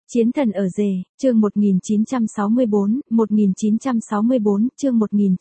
Chiến thần ở rể, chương 1964, chương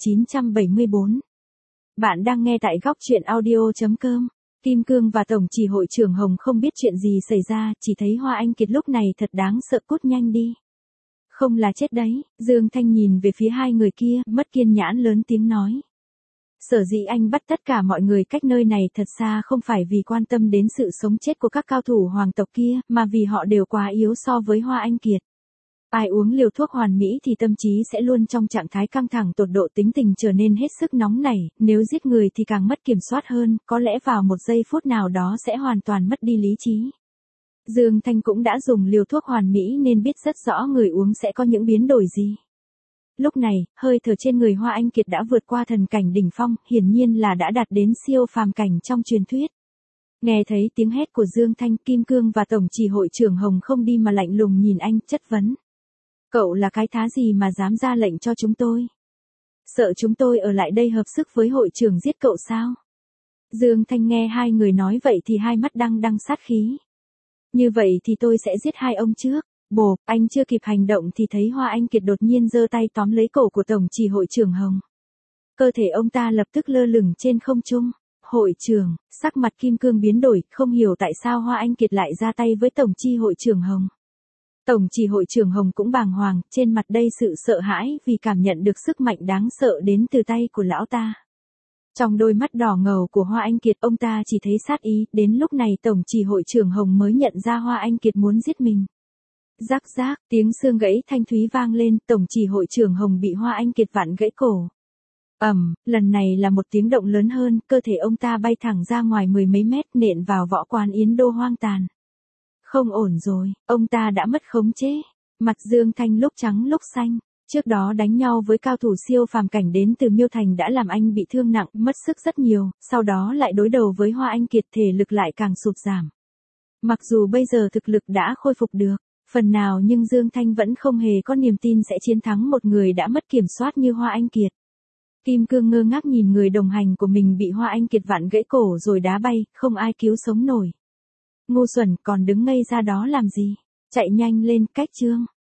1974. Bạn đang nghe tại góc truyện audio.com. Kim Cương và Tổng chỉ hội trưởng Hồng không biết chuyện gì xảy ra, chỉ thấy Hoa Anh Kiệt lúc này thật đáng sợ, cút nhanh đi. Không là chết đấy, Dương Thanh nhìn về phía hai người kia, mất kiên nhẫn lớn tiếng nói. Sở dĩ anh bắt tất cả mọi người cách nơi này thật xa không phải vì quan tâm đến sự sống chết của các cao thủ hoàng tộc kia, mà vì họ đều quá yếu so với Hoa Anh Kiệt. Ai uống liều thuốc hoàn mỹ thì tâm trí sẽ luôn trong trạng thái căng thẳng tột độ, tính tình trở nên hết sức nóng nảy, nếu giết người thì càng mất kiểm soát hơn, có lẽ vào một giây phút nào đó sẽ hoàn toàn mất đi lý trí. Dương Thanh cũng đã dùng liều thuốc hoàn mỹ nên biết rất rõ người uống sẽ có những biến đổi gì. Lúc này, hơi thở trên người Hoa Anh Kiệt đã vượt qua thần cảnh đỉnh phong, hiển nhiên là đã đạt đến siêu phàm cảnh trong truyền thuyết. Nghe thấy tiếng hét của Dương Thanh, Kim Cương và Tổng chỉ hội trưởng Hồng không đi mà lạnh lùng nhìn anh, chất vấn. Cậu là cái thá gì mà dám ra lệnh cho chúng tôi? Sợ chúng tôi ở lại đây hợp sức với hội trưởng giết cậu sao? Dương Thanh nghe hai người nói vậy thì hai mắt đằng sát khí. Như vậy thì tôi sẽ giết hai ông trước. Bồ, anh chưa kịp hành động thì thấy Hoa Anh Kiệt đột nhiên giơ tay tóm lấy cổ của Tổng chỉ hội trưởng Hồng. Cơ thể ông ta lập tức lơ lửng trên không trung. Hội trưởng, sắc mặt Kim Cương biến đổi, không hiểu tại sao Hoa Anh Kiệt lại ra tay với Tổng chỉ hội trưởng Hồng. Tổng chỉ hội trưởng Hồng cũng bàng hoàng, trên mặt đầy sự sợ hãi vì cảm nhận được sức mạnh đáng sợ đến từ tay của lão ta. Trong đôi mắt đỏ ngầu của Hoa Anh Kiệt, ông ta chỉ thấy sát ý, đến lúc này Tổng chỉ hội trưởng Hồng mới nhận ra Hoa Anh Kiệt muốn giết mình. Rắc rác, tiếng xương gãy thanh thúy vang lên, Tổng chỉ hội trưởng Hồng bị Hoa Anh Kiệt vặn gãy cổ. Lần này là một tiếng động lớn hơn, cơ thể ông ta bay thẳng ra ngoài mười mấy mét, nện vào võ quán Yến Đô hoang tàn. Không ổn rồi, ông ta đã mất khống chế. Mặt Dương Thanh lúc trắng lúc xanh. Trước đó đánh nhau với cao thủ siêu phàm cảnh đến từ Miêu Thành đã làm anh bị thương nặng, mất sức rất nhiều, sau đó lại đối đầu với Hoa Anh Kiệt, thể lực lại càng sụt giảm. Mặc dù bây giờ thực lực đã khôi phục được phần nào, nhưng Dương Thanh vẫn không hề có niềm tin sẽ chiến thắng một người đã mất kiểm soát như Hoa Anh Kiệt. Kim Cương ngơ ngác nhìn người đồng hành của mình bị Hoa Anh Kiệt vặn gãy cổ rồi đá bay, không ai cứu sống nổi. Ngu xuẩn, còn đứng ngây ra đó làm gì? Chạy nhanh lên, cách chương.